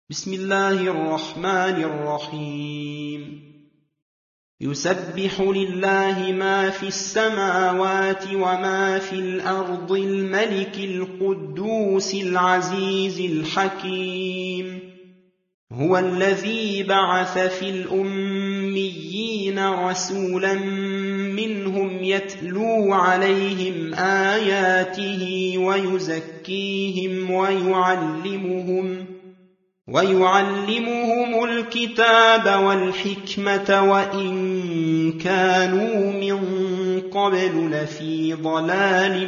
بسم الله الرحمن الرحيم يسبح لله ما في السماوات وما في الأرض الملك القدوس العزيز الحكيم هو الذي بعث في الأميين رسولا منهم يتلو عليهم آياته ويزكيهم ويعلمهم الكتاب والحكمة وإن كانوا من قبل لفي ضلال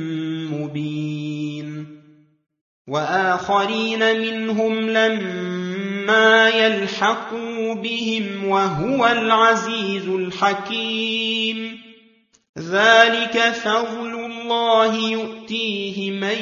مبين وآخرين منهم لما يلحقوا بهم وهو العزيز الحكيم ذلك فضل الله يؤتيه من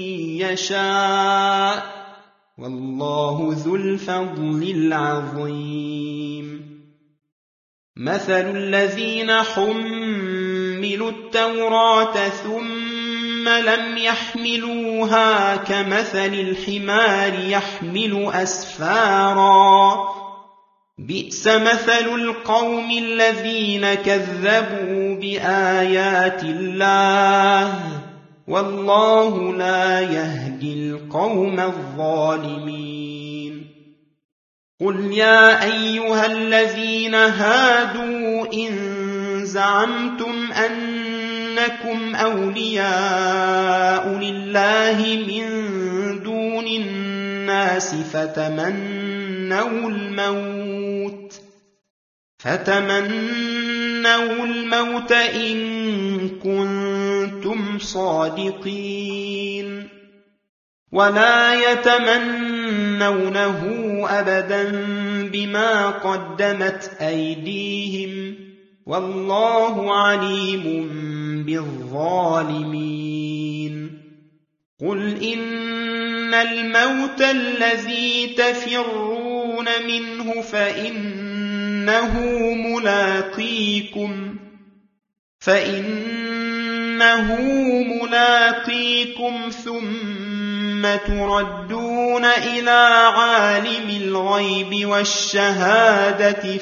يشاء والله ذو الفضل العظيم مثل الذين حملوا التوراة ثم لم يحملوها كمثل الحمار يحمل أسفارا بئس مثل القوم الذين كذبوا بآيات الله والله لا يهدي القوم الظالمين قل يا أيها الذين هادوا إن زعمتم أنكم أولياء لله من دون الناس فتمنوا الموت إن كنتم صادقين ولا يتمنونه أبدا بما قدمت أيديهم والله عليم بالظالمين قل إن الموت الذي تفرون منه فإنه ملاقيكم ثم تردون إلى عالم الغيب والشهادة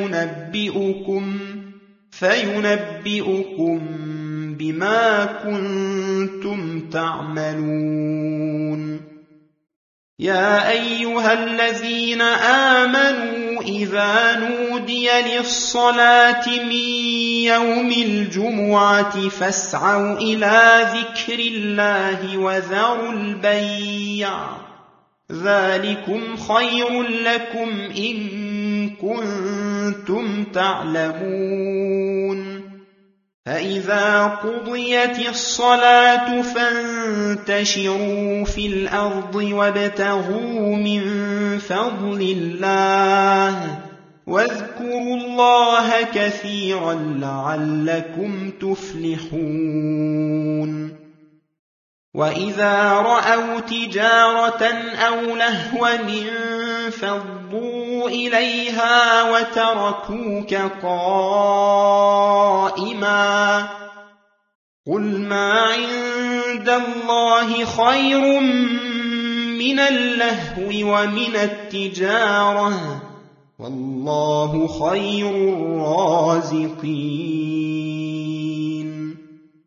فينبئكم بما كنتم تعملون يا أيها الذين آمنوا إذا نودي للصلاة من يوم الجمعة فاسعوا إلى ذكر الله وذروا البيع ذلكم خير لكم إن كنتم تعلمون فإذا قضيت الصلاة فانتشروا في الأرض وابتغوا من فضل الله واذكروا الله كثيرا لعلكم تفلحون وإذا رأوا تجارة أو لهوا انفضوا إليها وتركوك قائما قل ما عند الله خير من اللهو ومن التجارة والله خير الرازقين